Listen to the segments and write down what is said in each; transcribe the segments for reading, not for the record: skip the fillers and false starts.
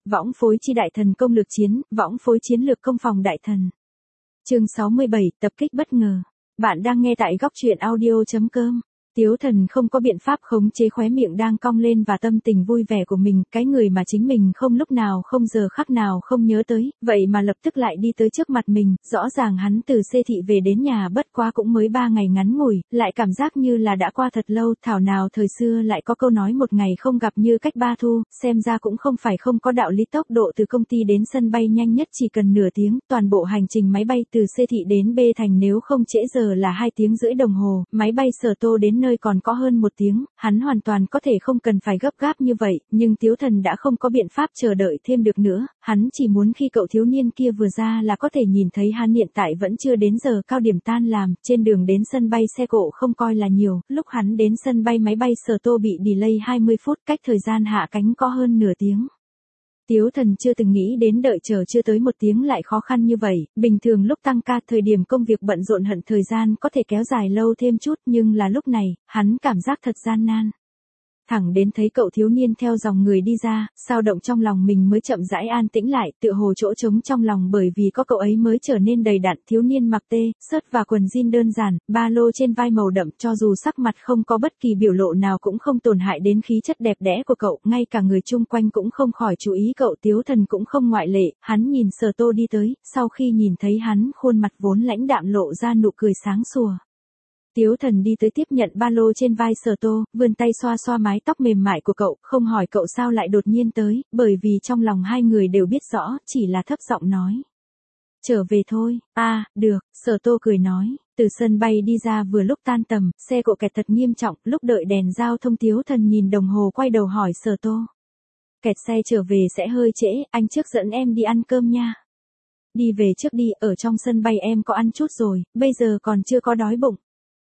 võng phối chi đại thần công lược chiến, võng phối chiến lược công phòng đại thần. Chương 67, tập kích bất ngờ. Bạn đang nghe tại góc truyện audio.com. Tiếu Thần không có biện pháp khống chế khóe miệng đang cong lên và tâm tình vui vẻ của mình, cái người mà chính mình không lúc nào không giờ khắc nào không nhớ tới, vậy mà lập tức lại đi tới trước mặt mình, rõ ràng hắn từ xê thị về đến nhà bất quá cũng mới 3 ngày ngắn ngủi, lại cảm giác như là đã qua thật lâu, thảo nào thời xưa lại có câu nói một ngày không gặp như cách 3 thu, xem ra cũng không phải không có đạo lý. Tốc độ từ công ty đến sân bay nhanh nhất chỉ cần nửa tiếng, toàn bộ hành trình máy bay từ xê thị đến B thành nếu không trễ giờ là 2 tiếng rưỡi đồng hồ, máy bay Sở Tô đến nơi còn có hơn 1 tiếng, hắn hoàn toàn có thể không cần phải gấp gáp như vậy, nhưng Tiếu Thần đã không có biện pháp chờ đợi thêm được nữa, hắn chỉ muốn khi cậu thiếu niên kia vừa ra là có thể nhìn thấy hắn. Hiện tại vẫn chưa đến giờ cao điểm tan làm, trên đường đến sân bay xe cộ không coi là nhiều, lúc hắn đến sân bay máy bay Sở Tô bị delay 20 phút, cách thời gian hạ cánh có hơn nửa tiếng. Tiếu Thần chưa từng nghĩ đến đợi chờ chưa tới 1 tiếng lại khó khăn như vậy, bình thường lúc tăng ca thời điểm công việc bận rộn hận thời gian có thể kéo dài lâu thêm chút, nhưng là lúc này, hắn cảm giác thật gian nan. Thẳng đến thấy cậu thiếu niên theo dòng người đi ra, sao động trong lòng mình mới chậm rãi an tĩnh lại, tựa hồ chỗ trống trong lòng bởi vì có cậu ấy mới trở nên đầy đặn. Thiếu niên mặc sớt và quần jean đơn giản, ba lô trên vai màu đậm, cho dù sắc mặt không có bất kỳ biểu lộ nào cũng không tổn hại đến khí chất đẹp đẽ của cậu, ngay cả người chung quanh cũng không khỏi chú ý cậu. Tiếu Thần cũng không ngoại lệ, hắn nhìn Sở Tô đi tới, sau khi nhìn thấy hắn, khuôn mặt vốn lãnh đạm lộ ra nụ cười sáng sủa. Tiếu Thần đi tới tiếp nhận ba lô trên vai Sở Tô, vươn tay xoa xoa mái tóc mềm mại của cậu, không hỏi cậu sao lại đột nhiên tới, bởi vì trong lòng hai người đều biết rõ, chỉ là thấp giọng nói. Trở về thôi, được, Sở Tô cười nói, từ sân bay đi ra vừa lúc tan tầm, xe cộ kẹt thật nghiêm trọng, lúc đợi đèn giao thông Tiếu Thần nhìn đồng hồ quay đầu hỏi Sở Tô. Kẹt xe trở về sẽ hơi trễ, anh trước dẫn em đi ăn cơm nha. Đi về trước đi, ở trong sân bay em có ăn chút rồi, bây giờ còn chưa có đói bụng.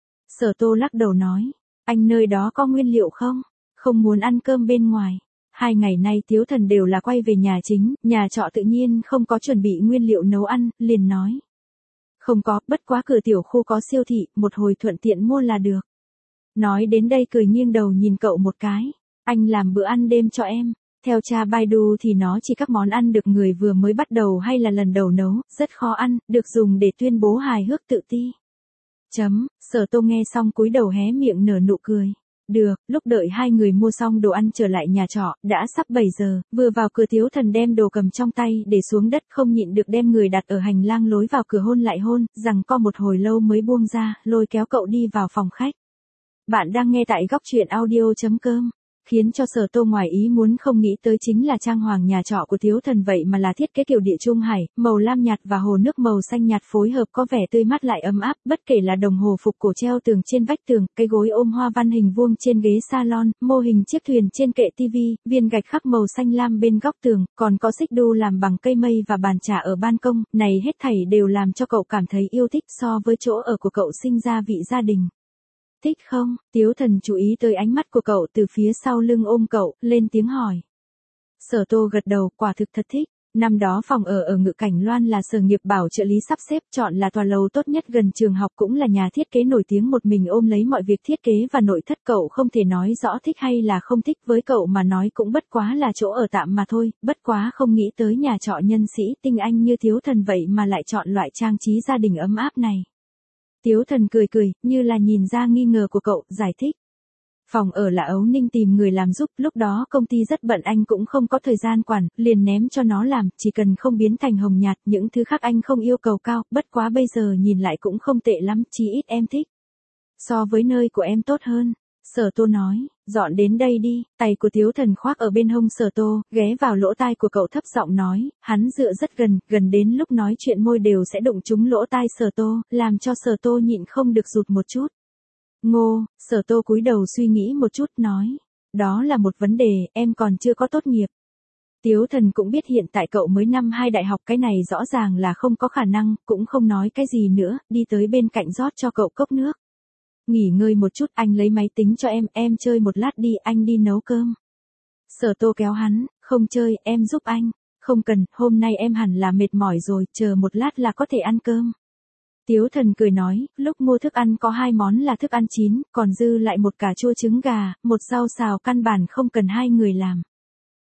Sở Tô lắc đầu nói, anh nơi đó có nguyên liệu không? Không muốn ăn cơm bên ngoài. 2 ngày nay Tiếu Thần đều là quay về nhà chính, nhà trọ tự nhiên không có chuẩn bị nguyên liệu nấu ăn, liền nói. Không có, bất quá cửa tiểu khu có siêu thị, một hồi thuận tiện mua là được. Nói đến đây cười nghiêng đầu nhìn cậu một cái, anh làm bữa ăn đêm cho em. Theo cha Baidu thì nó chỉ các món ăn được người vừa mới bắt đầu hay là lần đầu nấu, rất khó ăn, được dùng để tuyên bố hài hước tự ti. Sở Tô nghe xong cúi đầu hé miệng nở nụ cười. Được, lúc đợi hai người mua xong đồ ăn trở lại nhà trọ, đã sắp 7 giờ, vừa vào cửa Tiếu Thần đem đồ cầm trong tay để xuống đất, không nhịn được đem người đặt ở hành lang lối vào cửa hôn lại hôn, rằng co một hồi lâu mới buông ra, lôi kéo cậu đi vào phòng khách. Bạn đang nghe tại góc truyện audio.com. Khiến cho Sở Tô ngoài ý muốn không nghĩ tới chính là trang hoàng nhà trọ của Tiếu Thần vậy mà là thiết kế kiểu địa trung hải, màu lam nhạt và hồ nước màu xanh nhạt phối hợp có vẻ tươi mát lại ấm áp, bất kể là đồng hồ phục cổ treo tường trên vách tường, cái gối ôm hoa văn hình vuông trên ghế salon, mô hình chiếc thuyền trên kệ tivi, viên gạch khắc màu xanh lam bên góc tường, còn có xích đu làm bằng cây mây và bàn trà ở ban công, này hết thảy đều làm cho cậu cảm thấy yêu thích. So với chỗ ở của cậu sinh ra vị gia đình. Thích không? Tiếu Thần chú ý tới ánh mắt của cậu từ phía sau lưng ôm cậu, lên tiếng hỏi. Sở Tô gật đầu, quả thực thật thích. Năm đó phòng ở Ngự Cảnh Loan là Sở Nghiệp Bảo trợ lý sắp xếp chọn là tòa lầu tốt nhất gần trường học, cũng là nhà thiết kế nổi tiếng một mình ôm lấy mọi việc thiết kế và nội thất. Cậu không thể nói rõ thích hay là không thích, với cậu mà nói cũng bất quá là chỗ ở tạm mà thôi, bất quá không nghĩ tới nhà trọ nhân sĩ tinh anh như Tiếu Thần vậy mà lại chọn loại trang trí gia đình ấm áp này. Tiếu Thần cười cười, như là nhìn ra nghi ngờ của cậu, giải thích. Phòng ở là Ấu Ninh tìm người làm giúp, lúc đó công ty rất bận anh cũng không có thời gian quản, liền ném cho nó làm, chỉ cần không biến thành hồng nhạt, những thứ khác anh không yêu cầu cao, bất quá bây giờ nhìn lại cũng không tệ lắm, chí ít em thích. So với nơi của em tốt hơn. Sở Tô nói, dọn đến đây đi, tay của Tiếu Thần khoác ở bên hông Sở Tô, ghé vào lỗ tai của cậu thấp giọng nói, hắn dựa rất gần, gần đến lúc nói chuyện môi đều sẽ đụng trúng lỗ tai Sở Tô, làm cho Sở Tô nhịn không được rụt một chút. Ngô, Sở Tô cúi đầu suy nghĩ một chút nói, đó là một vấn đề, em còn chưa có tốt nghiệp. Tiếu Thần cũng biết hiện tại cậu mới năm 2 đại học, cái này rõ ràng là không có khả năng, cũng không nói cái gì nữa, đi tới bên cạnh rót cho cậu cốc nước. Nghỉ ngơi một chút, anh lấy máy tính cho em chơi một lát đi, anh đi nấu cơm. Sở Tô kéo hắn, không chơi, em giúp anh. Không cần, hôm nay em hẳn là mệt mỏi rồi, chờ một lát là có thể ăn cơm. Tiếu Thần cười nói, lúc mua thức ăn có 2 món là thức ăn chín, còn dư lại một cà chua trứng gà, một rau xào căn bản không cần 2 người làm.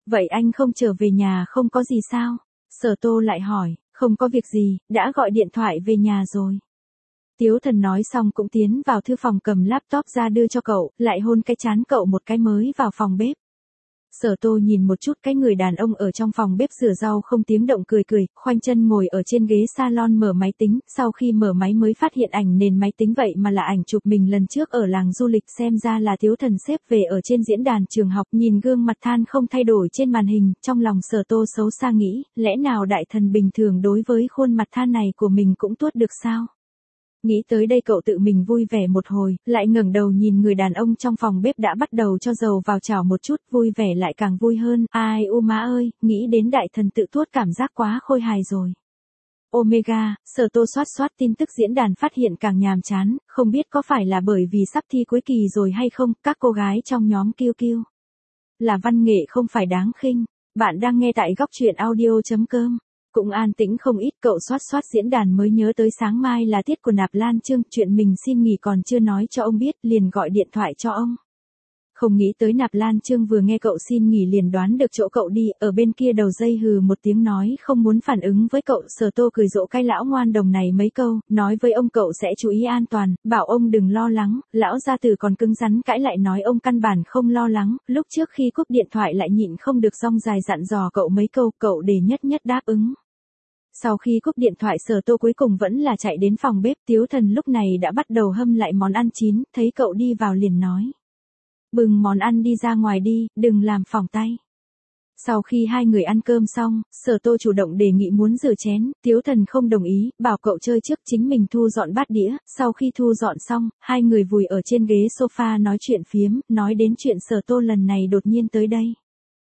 Vậy anh không trở về nhà không có gì sao? Sở Tô lại hỏi, không có việc gì, đã gọi điện thoại về nhà rồi. Tiếu Thần nói xong cũng tiến vào thư phòng cầm laptop ra đưa cho cậu, lại hôn cái trán cậu một cái mới vào phòng bếp. Sở Tô nhìn một chút cái người đàn ông ở trong phòng bếp rửa rau không tiếng động cười cười, khoanh chân ngồi ở trên ghế salon mở máy tính, sau khi mở máy mới phát hiện ảnh nền máy tính vậy mà là ảnh chụp mình lần trước ở làng du lịch, xem ra là Tiếu Thần xếp về ở trên diễn đàn trường học, nhìn gương mặt than không thay đổi trên màn hình, trong lòng Sở Tô xấu xa nghĩ, lẽ nào đại thần bình thường đối với khuôn mặt than này của mình cũng tuốt được sao? Nghĩ tới đây cậu tự mình vui vẻ một hồi, lại ngẩng đầu nhìn người đàn ông trong phòng bếp đã bắt đầu cho dầu vào chảo một chút, vui vẻ lại càng vui hơn, ai u má ơi, nghĩ đến đại thần tự tuốt cảm giác quá khôi hài rồi. Omega, Sở Tô soát tin tức diễn đàn phát hiện càng nhàm chán, không biết có phải là bởi vì sắp thi cuối kỳ rồi hay không, các cô gái trong nhóm kiêu là văn nghệ không phải đáng khinh. Bạn đang nghe tại góc truyện audio.com. Cũng an tĩnh không ít, cậu soát diễn đàn mới nhớ tới sáng mai là tiết của Nạp Lan Chương, chuyện mình xin nghỉ còn chưa nói cho ông biết, liền gọi điện thoại cho ông. Không nghĩ tới Nạp Lan Chương vừa nghe cậu xin nghỉ liền đoán được chỗ cậu đi, ở bên kia đầu dây hừ một tiếng nói không muốn phản ứng với cậu. Sở Tô cười dỗ cái lão ngoan đồng này mấy câu, nói với ông cậu sẽ chú ý an toàn, bảo ông đừng lo lắng, lão gia tử còn cứng rắn cãi lại nói ông căn bản không lo lắng, lúc trước khi cúp điện thoại lại nhịn không được rong dài dặn dò cậu mấy câu, cậu để nhất đáp ứng. Sau khi cúp điện thoại Sở Tô cuối cùng vẫn là chạy đến phòng bếp, Tiếu Thần lúc này đã bắt đầu hâm lại món ăn chín, thấy cậu đi vào liền nói. Bừng món ăn đi ra ngoài đi, đừng làm phỏng tay. Sau khi hai người ăn cơm xong, Sở Tô chủ động đề nghị muốn rửa chén, Tiếu Thần không đồng ý, bảo cậu chơi trước chính mình thu dọn bát đĩa, sau khi thu dọn xong, hai người vùi ở trên ghế sofa nói chuyện phiếm, nói đến chuyện Sở Tô lần này đột nhiên tới đây.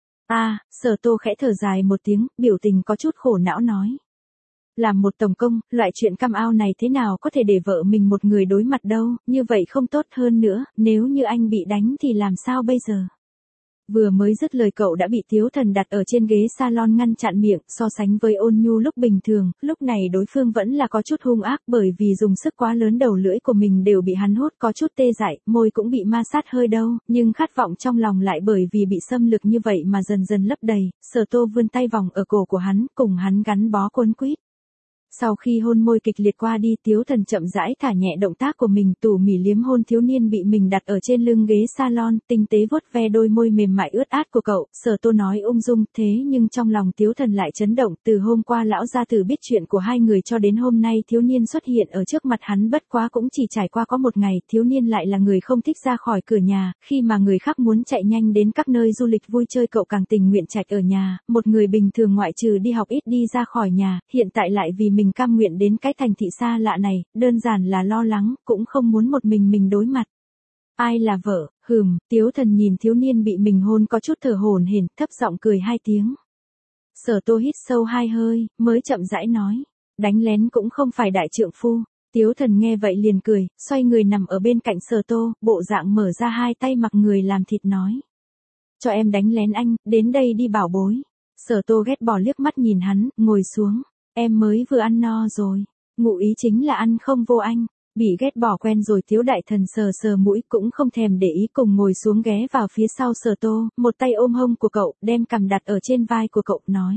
Sở Tô khẽ thở dài một tiếng, biểu tình có chút khổ não nói. Làm một tổng công, loại chuyện cam ao này thế nào có thể để vợ mình một người đối mặt đâu, như vậy không tốt hơn nữa, nếu như anh bị đánh thì làm sao bây giờ? Vừa mới dứt lời cậu đã bị Tiếu Thần đặt ở trên ghế salon ngăn chặn miệng, so sánh với ôn nhu lúc bình thường, lúc này đối phương vẫn là có chút hung ác bởi vì dùng sức quá lớn đầu lưỡi của mình đều bị hắn hút có chút tê dại, môi cũng bị ma sát hơi đau, nhưng khát vọng trong lòng lại bởi vì bị xâm lược như vậy mà dần dần lấp đầy. Sở Tô vươn tay vòng ở cổ của hắn, cùng hắn gắn bó quấn quýt. Sau khi hôn môi kịch liệt qua đi, Tiếu Thần chậm rãi thả nhẹ động tác của mình, tỉ mỉ liếm hôn thiếu niên bị mình đặt ở trên lưng ghế salon, tinh tế vuốt ve đôi môi mềm mại ướt át của cậu. Sở Tô nói ung dung, thế nhưng trong lòng Tiếu Thần lại chấn động, từ hôm qua lão gia tử biết chuyện của hai người cho đến hôm nay thiếu niên xuất hiện ở trước mặt hắn bất quá cũng chỉ trải qua có một ngày, thiếu niên lại là người không thích ra khỏi cửa nhà, khi mà người khác muốn chạy nhanh đến các nơi du lịch vui chơi cậu càng tình nguyện trạch ở nhà, một người bình thường ngoại trừ đi học ít đi ra khỏi nhà, hiện tại lại vì mình cam nguyện đến cái thành thị xa lạ này, đơn giản là lo lắng, cũng không muốn một mình đối mặt. Ai là vợ? Tiếu Thần nhìn thiếu niên bị mình hôn có chút thở hổn hển, thấp giọng cười hai tiếng. Sở Tô hít sâu hai hơi, mới chậm rãi nói, đánh lén cũng không phải đại trượng phu. Tiếu Thần nghe vậy liền cười, xoay người nằm ở bên cạnh Sở Tô, bộ dạng mở ra hai tay mặc người làm thịt nói. Cho em đánh lén anh, đến đây đi bảo bối. Sở Tô ghét bỏ liếc mắt nhìn hắn, ngồi xuống. Em mới vừa ăn no rồi. Ngụ ý chính là ăn không vô anh. Bị ghét bỏ quen rồi Tiếu đại thần sờ mũi cũng không thèm để ý cùng ngồi xuống ghé vào phía sau Sở Tô, một tay ôm hông của cậu, đem cằm đặt ở trên vai của cậu, nói.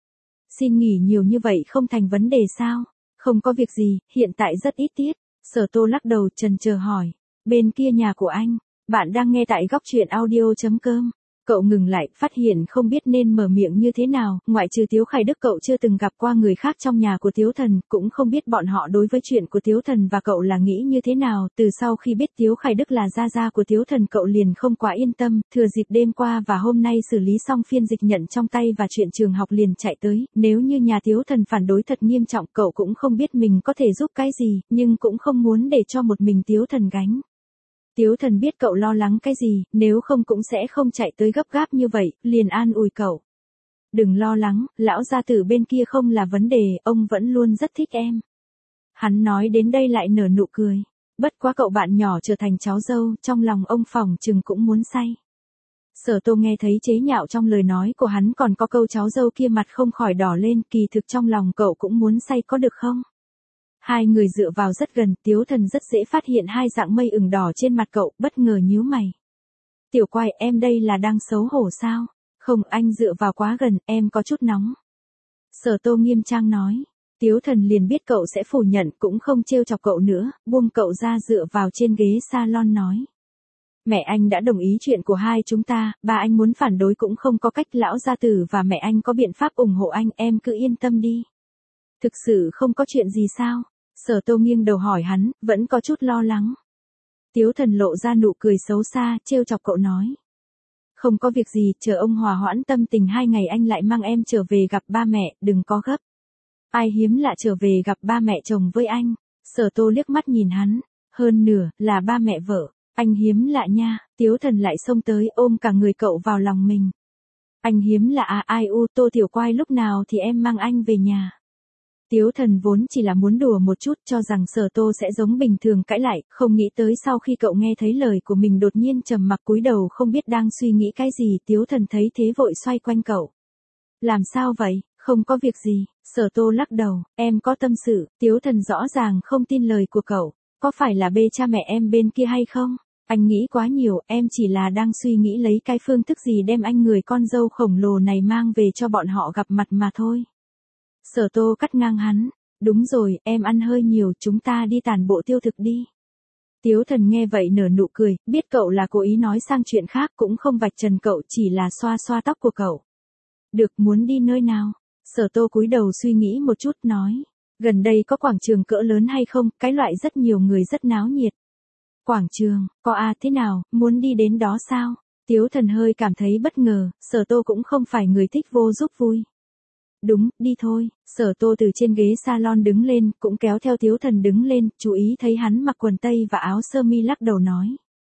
Xin nghỉ nhiều như vậy không thành vấn đề sao? Không có việc gì, hiện tại rất ít tiết. Sở Tô lắc đầu chần chờ hỏi. Bên kia nhà của anh, bạn đang nghe tại góc truyện audio.com. Cậu ngừng lại, phát hiện không biết nên mở miệng như thế nào, ngoại trừ Tiếu Khải Đức cậu chưa từng gặp qua người khác trong nhà của Tiếu Thần, cũng không biết bọn họ đối với chuyện của Tiếu Thần và cậu là nghĩ như thế nào, từ sau khi biết Tiếu Khải Đức là gia gia của Tiếu Thần cậu liền không quá yên tâm, thừa dịp đêm qua và hôm nay xử lý xong phiên dịch nhận trong tay và chuyện trường học liền chạy tới, nếu như nhà Tiếu Thần phản đối thật nghiêm trọng cậu cũng không biết mình có thể giúp cái gì, nhưng cũng không muốn để cho một mình Tiếu Thần gánh. Tiếu Thần biết cậu lo lắng cái gì, nếu không cũng sẽ không chạy tới gấp gáp như vậy, liền an ủi cậu. Đừng lo lắng, lão gia tử bên kia không là vấn đề, ông vẫn luôn rất thích em. Hắn nói đến đây lại nở nụ cười. Bất quá cậu bạn nhỏ trở thành cháu dâu, trong lòng ông phỏng chừng cũng muốn say. Sở Tô nghe thấy chế nhạo trong lời nói của hắn còn có câu cháu dâu kia mặt không khỏi đỏ lên, kỳ thực trong lòng cậu cũng muốn say có được không? Hai người dựa vào rất gần, Tiếu Thần rất dễ phát hiện hai dạng mây ửng đỏ trên mặt cậu, bất ngờ nhíu mày. Tiểu Quai, em đây là đang xấu hổ sao? Không, anh dựa vào quá gần, em có chút nóng. Sở Tô nghiêm trang nói. Tiếu Thần liền biết cậu sẽ phủ nhận, cũng không trêu chọc cậu nữa, buông cậu ra dựa vào trên ghế salon nói. Mẹ anh đã đồng ý chuyện của hai chúng ta, ba anh muốn phản đối cũng không có cách, lão gia tử và mẹ anh có biện pháp ủng hộ anh, em cứ yên tâm đi. Thực sự không có chuyện gì sao? Sở Tô nghiêng đầu hỏi hắn, vẫn có chút lo lắng. Tiếu Thần lộ ra nụ cười xấu xa, trêu chọc cậu nói. Không có việc gì, chờ ông hòa hoãn tâm tình 2 ngày anh lại mang em trở về gặp ba mẹ, đừng có gấp. Ai hiếm lạ trở về gặp ba mẹ chồng với anh. Sở Tô liếc mắt nhìn hắn, hơn nửa là ba mẹ vợ. Anh hiếm lạ nha. Tiếu Thần lại xông tới ôm cả người cậu vào lòng mình. Anh hiếm lạ à, ai u, Tô Tiểu Quai, lúc nào thì em mang anh về nhà. Tiếu Thần vốn chỉ là muốn đùa một chút, cho rằng Sở Tô sẽ giống bình thường cãi lại, không nghĩ tới sau khi cậu nghe thấy lời của mình đột nhiên trầm mặc cúi đầu không biết đang suy nghĩ cái gì. Tiếu Thần thấy thế vội xoay quanh cậu. Làm sao vậy? Không có việc gì. Sở Tô lắc đầu, em có tâm sự. Tiếu Thần rõ ràng không tin lời của cậu. Có phải là bê cha mẹ em bên kia hay không? Anh nghĩ quá nhiều, em chỉ là đang suy nghĩ lấy cái phương thức gì đem anh người con dâu khổng lồ này mang về cho bọn họ gặp mặt mà thôi. Sở Tô cắt ngang hắn, đúng rồi, em ăn hơi nhiều, chúng ta đi tản bộ tiêu thực đi. Tiếu Thần nghe vậy nở nụ cười, biết cậu là cố ý nói sang chuyện khác, cũng không vạch trần cậu, chỉ là xoa xoa tóc của cậu. Được, muốn đi nơi nào? Sở Tô cúi đầu suy nghĩ một chút nói, gần đây có quảng trường cỡ lớn hay không, cái loại rất nhiều người rất náo nhiệt. Quảng trường, có à, thế nào, muốn đi đến đó sao? Tiếu Thần hơi cảm thấy bất ngờ, Sở Tô cũng không phải người thích vô giúp vui. Đúng, đi thôi. Sở Tô từ trên ghế salon đứng lên, cũng kéo theo Tiếu Thần đứng lên, chú ý thấy hắn mặc quần tây và áo sơ mi lắc đầu nói.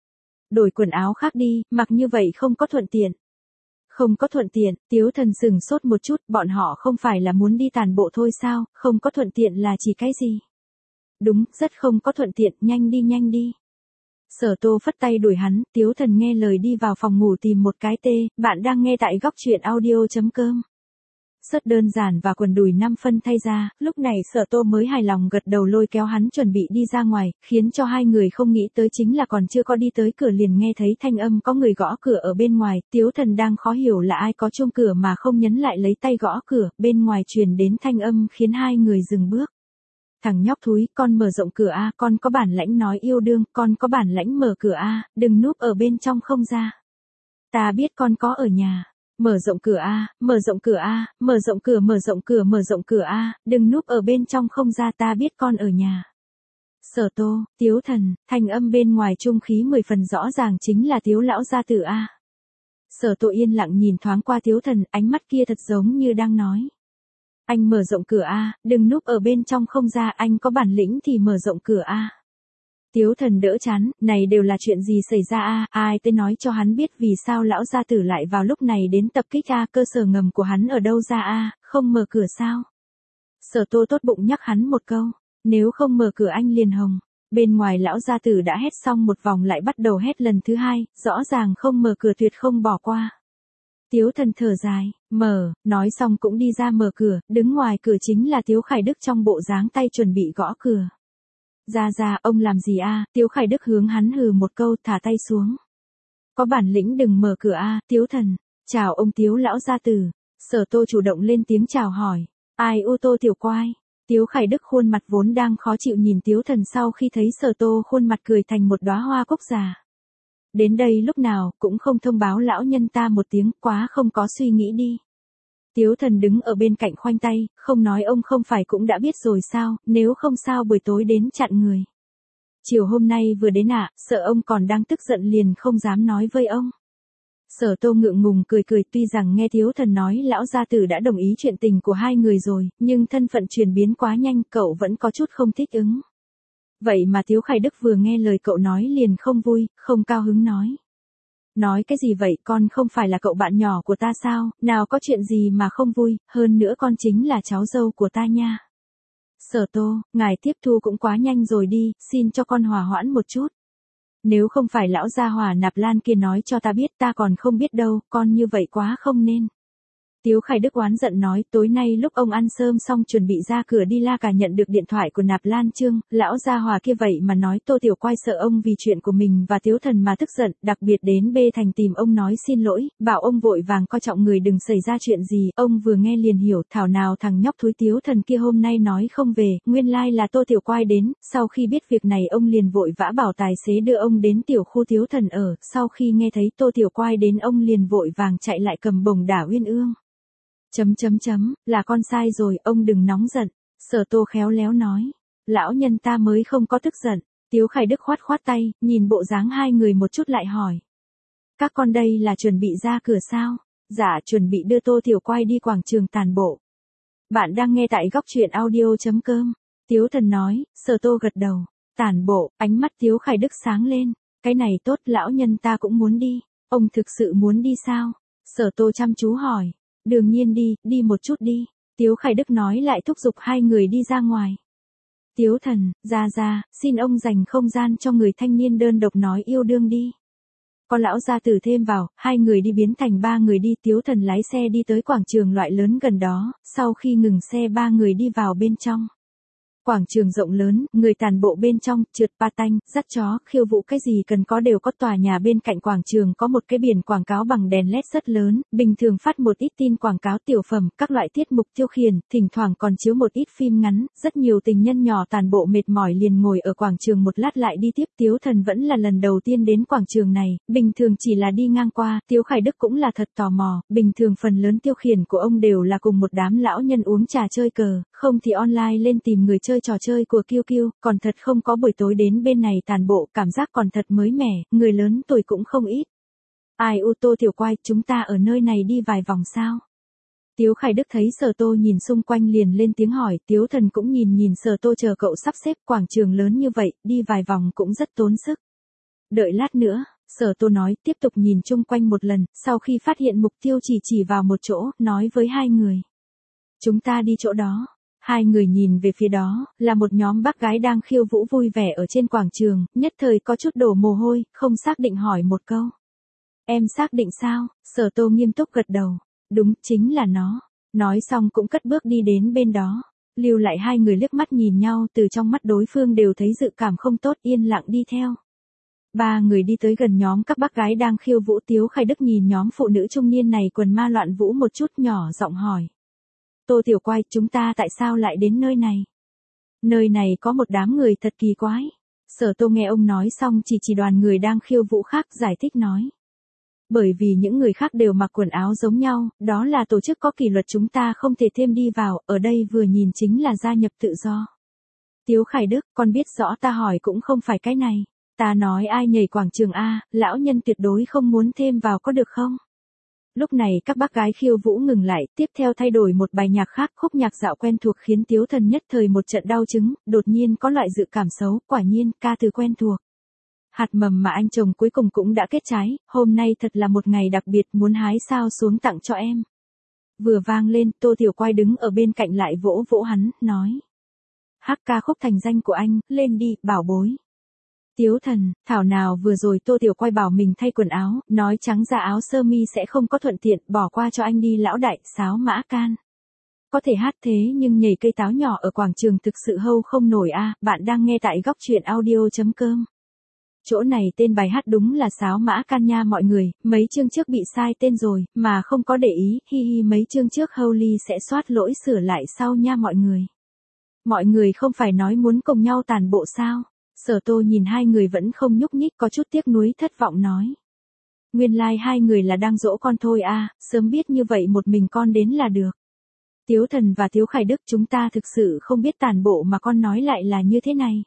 Đổi quần áo khác đi, mặc như vậy không có thuận tiện. Không có thuận tiện, Tiếu Thần sừng sốt một chút, bọn họ không phải là muốn đi tản bộ thôi sao, không có thuận tiện là chỉ cái gì? Đúng, rất không có thuận tiện, nhanh đi nhanh đi. Sở Tô phất tay đuổi hắn, Tiếu Thần nghe lời đi vào phòng ngủ tìm một cái tê, bạn đang nghe tại góc truyện audio.com. Rất đơn giản và quần đùi 5 phân thay ra, lúc này Sở Tô mới hài lòng gật đầu lôi kéo hắn chuẩn bị đi ra ngoài, khiến cho hai người không nghĩ tới chính là còn chưa có đi tới cửa liền nghe thấy thanh âm có người gõ cửa ở bên ngoài, Tiếu Thần đang khó hiểu là ai có chuông cửa mà không nhấn lại lấy tay gõ cửa, bên ngoài truyền đến thanh âm khiến hai người dừng bước. Thằng nhóc thúi, con mở rộng cửa a, con có bản lãnh nói yêu đương, con có bản lãnh mở cửa a, đừng núp ở bên trong không ra. Ta biết con có ở nhà. Mở rộng cửa a, mở rộng cửa a, mở rộng cửa, mở rộng cửa, mở rộng cửa a, đừng núp ở bên trong không ra, ta biết con ở nhà. Sở Tô, Tiếu Thần, thanh âm bên ngoài trung khí 10 phần rõ ràng chính là Tiếu lão gia tử a. Sở Tô yên lặng nhìn thoáng qua Tiếu Thần, ánh mắt kia thật giống như đang nói. Anh mở rộng cửa a, đừng núp ở bên trong không ra, anh có bản lĩnh thì mở rộng cửa a. Tiếu Thần đỡ chán, này đều là chuyện gì xảy ra a, ai tới nói cho hắn biết vì sao lão gia tử lại vào lúc này đến tập kích a, cơ sở ngầm của hắn ở đâu ra a, không mở cửa sao? Sở Tô tốt bụng nhắc hắn một câu, nếu không mở cửa anh liền hồng. Bên ngoài lão gia tử đã hét xong một vòng lại bắt đầu hét lần thứ hai, rõ ràng không mở cửa tuyệt không bỏ qua. Tiếu Thần thở dài, mở, nói xong cũng đi ra mở cửa, đứng ngoài cửa chính là Tiếu Khải Đức trong bộ dáng tay chuẩn bị gõ cửa. Ra, ông làm gì a? Tiếu Khải Đức hướng hắn hừ một câu, thả tay xuống. Có bản lĩnh đừng mở cửa a, Tiếu Thần. Chào ông Tiếu lão gia tử. Sở Tô chủ động lên tiếng chào hỏi. Ai u Tô Tiểu Quai. Tiếu Khải Đức khuôn mặt vốn đang khó chịu nhìn Tiếu Thần sau khi thấy Sở Tô khuôn mặt cười thành một đóa hoa cúc già. Đến đây lúc nào cũng không thông báo lão nhân ta một tiếng, quá không có suy nghĩ đi. Tiếu Thần đứng ở bên cạnh khoanh tay, không nói ông không phải cũng đã biết rồi sao, nếu không sao buổi tối đến chặn người. Chiều hôm nay vừa đến ạ, sợ ông còn đang tức giận liền không dám nói với ông. Sở Tô ngượng ngùng cười tuy rằng nghe Tiếu Thần nói lão gia tử đã đồng ý chuyện tình của hai người rồi, nhưng thân phận chuyển biến quá nhanh cậu vẫn có chút không thích ứng. Vậy mà Tiếu Khải Đức vừa nghe lời cậu nói liền không vui, không cao hứng nói. Nói cái gì vậy, con không phải là cậu bạn nhỏ của ta sao, nào có chuyện gì mà không vui, hơn nữa con chính là cháu dâu của ta nha. Sở Tô, ngài tiếp thu cũng quá nhanh rồi đi, xin cho con hòa hoãn một chút. Nếu không phải lão gia Hòa Nạp Lan kia nói cho ta biết ta còn không biết đâu, con như vậy quá không nên. Tiếu Khải Đức oán giận nói, tối nay lúc ông ăn cơm xong chuẩn bị ra cửa đi La Cà nhận được điện thoại của Nạp Lan Trương, lão gia hòa kia vậy mà nói Tô Tiểu Quai sợ ông vì chuyện của mình và Tiếu Thần mà tức giận, đặc biệt đến Bê Thành tìm ông nói xin lỗi, bảo ông vội vàng coi trọng người đừng xảy ra chuyện gì, ông vừa nghe liền hiểu, thảo nào thằng nhóc thúi Tiếu Thần kia hôm nay nói không về, nguyên lai là Tô Tiểu Quai đến, sau khi biết việc này ông liền vội vã bảo tài xế đưa ông đến tiểu khu Tiếu Thần ở, sau khi nghe thấy Tô Tiểu Quai đến ông liền vội vàng chạy lại cầm bổng đả Uyên Ương. Là con sai rồi, ông đừng nóng giận, Sở Tô khéo léo nói. Lão nhân ta mới không có tức giận, Tiếu Khải Đức khoát khoát tay, nhìn bộ dáng hai người một chút lại hỏi. Các con đây là chuẩn bị ra cửa sao? Dạ, chuẩn bị đưa Tô Tiểu Quai đi quảng trường tàn bộ. Bạn đang nghe tại góc truyện audio.com. Tiếu Thần nói, Sở Tô gật đầu. Tàn bộ, ánh mắt Tiếu Khải Đức sáng lên. Cái này tốt, lão nhân ta cũng muốn đi. Ông thực sự muốn đi sao? Sở Tô chăm chú hỏi. Đương nhiên đi một chút đi. Tiếu Khải Đức nói lại thúc giục hai người đi ra ngoài. Tiếu Thần, ra, xin ông dành không gian cho người thanh niên đơn độc nói yêu đương đi. Có lão gia tử thêm vào, hai người đi biến thành ba người đi. Tiếu Thần lái xe đi tới quảng trường loại lớn gần đó, sau khi ngừng xe ba người đi vào bên trong. Quảng trường rộng lớn, người tàn bộ bên trong, trượt patin, dắt chó, khiêu vũ cái gì cần có đều có. Tòa nhà bên cạnh quảng trường có một cái biển quảng cáo bằng đèn LED rất lớn, bình thường phát một ít tin quảng cáo tiểu phẩm, các loại tiết mục tiêu khiển, thỉnh thoảng còn chiếu một ít phim ngắn, rất nhiều tình nhân nhỏ tàn bộ mệt mỏi liền ngồi ở quảng trường một lát lại đi tiếp. Tiếu Thần vẫn là lần đầu tiên đến quảng trường này, bình thường chỉ là đi ngang qua, Tiếu Khải Đức cũng là thật tò mò, bình thường phần lớn tiêu khiển của ông đều là cùng một đám lão nhân uống trà chơi cờ, không thì online lên tìm người chơi trò chơi của QQ, còn thật không có buổi tối đến bên này tàn bộ, cảm giác còn thật mới mẻ, người lớn tuổi cũng không ít. Ai u Tô Tiểu Quai, chúng ta ở nơi này đi vài vòng sao? Tiếu Khải Đức thấy Sở Tô nhìn xung quanh liền lên tiếng hỏi, Tiếu Thần cũng nhìn Sở Tô chờ cậu sắp xếp quảng trường lớn như vậy, đi vài vòng cũng rất tốn sức. Đợi lát nữa, Sở Tô nói, tiếp tục nhìn chung quanh một lần, sau khi phát hiện mục tiêu chỉ vào một chỗ, nói với hai người. Chúng ta đi chỗ đó. Hai người nhìn về phía đó, là một nhóm bác gái đang khiêu vũ vui vẻ ở trên quảng trường, nhất thời có chút đổ mồ hôi, không xác định hỏi một câu. Em xác định sao? Sở Tô nghiêm túc gật đầu. Đúng, chính là nó. Nói xong cũng cất bước đi đến bên đó. Lưu lại hai người liếc mắt nhìn nhau, từ trong mắt đối phương đều thấy dự cảm không tốt, yên lặng đi theo. Ba người đi tới gần nhóm các bác gái đang khiêu vũ. Tiếu Khải Đức nhìn nhóm phụ nữ trung niên này quần ma loạn vũ một chút, nhỏ giọng hỏi. Tô Tiểu Quai, chúng ta tại sao lại đến nơi này? Nơi này có một đám người thật kỳ quái. Sở Tô nghe ông nói xong chỉ đoàn người đang khiêu vũ khác, giải thích nói. Bởi vì những người khác đều mặc quần áo giống nhau, đó là tổ chức có kỷ luật, chúng ta không thể thêm đi vào, ở đây vừa nhìn chính là gia nhập tự do. Tiếu Khải Đức, con biết rõ ta hỏi cũng không phải cái này. Ta nói ai nhảy quảng trường A, lão nhân tuyệt đối không muốn thêm vào có được không? Lúc này các bác gái khiêu vũ ngừng lại, tiếp theo thay đổi một bài nhạc khác, khúc nhạc dạo quen thuộc khiến Tiếu Thần nhất thời một trận đau chứng, đột nhiên có loại dự cảm xấu, quả nhiên, ca từ quen thuộc. Hạt mầm mà anh trồng cuối cùng cũng đã kết trái, hôm nay thật là một ngày đặc biệt, muốn hái sao xuống tặng cho em. Vừa vang lên, Tô Tiểu Quai đứng ở bên cạnh lại vỗ vỗ hắn, nói. Hát ca khúc thành danh của anh, lên đi, bảo bối. Tiếu Thần, thảo nào vừa rồi Tô Tiểu Quai bảo mình thay quần áo, nói trắng ra áo sơ mi sẽ không có thuận tiện, bỏ qua cho anh đi lão đại, sáo mã can. Có thể hát thế nhưng nhảy cây táo nhỏ ở quảng trường thực sự hâu không nổi a. Bạn đang nghe tại góc truyện audio.com. Chỗ này tên bài hát đúng là sáo mã can nha mọi người, mấy chương trước bị sai tên rồi, mà không có để ý, hi mấy chương trước Holy sẽ soát lỗi sửa lại sau nha mọi người. Mọi người không phải nói muốn cùng nhau tàn bộ sao? Sở Tô nhìn hai người vẫn không nhúc nhích, có chút tiếc nuối thất vọng nói. Nguyên lai hai người là đang dỗ con thôi a, sớm biết như vậy một mình con đến là được. Tiếu Thần và Tiếu Khải Đức, chúng ta thực sự không biết tàn bộ mà con nói lại là như thế này.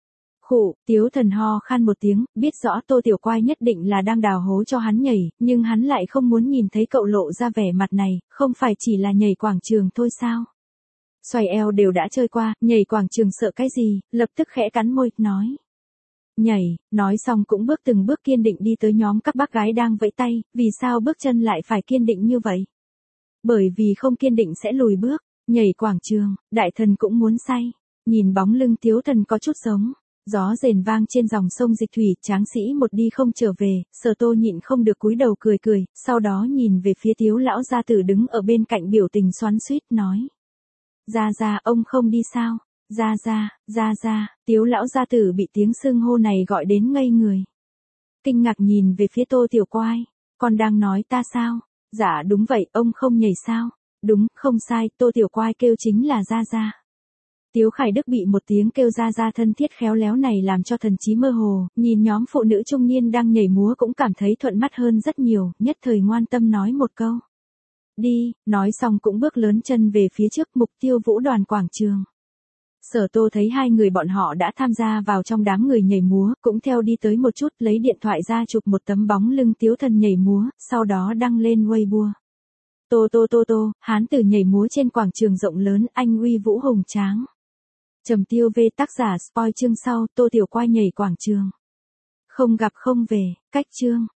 Khụ, Tiếu Thần ho khan một tiếng, biết rõ Tô Tiểu Quai nhất định là đang đào hố cho hắn nhảy, nhưng hắn lại không muốn nhìn thấy cậu lộ ra vẻ mặt này, không phải chỉ là nhảy quảng trường thôi sao? Xoay eo đều đã chơi qua, nhảy quảng trường sợ cái gì, lập tức khẽ cắn môi, nói. Nhảy, nói xong cũng bước từng bước kiên định đi tới nhóm các bác gái đang vẫy tay, vì sao bước chân lại phải kiên định như vậy? Bởi vì không kiên định sẽ lùi bước, nhảy quảng trường, đại thần cũng muốn say. Nhìn bóng lưng Tiếu Thần có chút giống. Gió rền vang trên dòng sông Dịch Thủy, tráng sĩ một đi không trở về, Sở Tô nhịn không được cúi đầu cười cười, sau đó nhìn về phía Tiếu lão gia tử đứng ở bên cạnh biểu tình xoắn xuýt nói. Gia, ông không đi sao? Gia, Tiếu lão gia tử bị tiếng xưng hô này gọi đến ngây người. Kinh ngạc nhìn về phía Tô Tiểu Quai, con đang nói ta sao? Dạ đúng vậy, ông không nhảy sao? Đúng, không sai, Tô Tiểu Quai kêu chính là Gia. Tiếu Khải Đức bị một tiếng kêu Gia thân thiết khéo léo này làm cho thần trí mơ hồ, nhìn nhóm phụ nữ trung niên đang nhảy múa cũng cảm thấy thuận mắt hơn rất nhiều, nhất thời ngoan tâm nói một câu. Đi, nói xong cũng bước lớn chân về phía trước Mục Tiêu Vũ đoàn quảng trường. Sở Tô thấy hai người bọn họ đã tham gia vào trong đám người nhảy múa, cũng theo đi tới một chút lấy điện thoại ra chụp một tấm bóng lưng Tiếu Thần nhảy múa, sau đó đăng lên Weibo. Tô, hán tử nhảy múa trên quảng trường rộng lớn, anh uy vũ hùng tráng. Trầm Tiêu V tác giả spoil chương sau, Tô Tiểu Quai nhảy quảng trường. Không gặp không về, cách chương.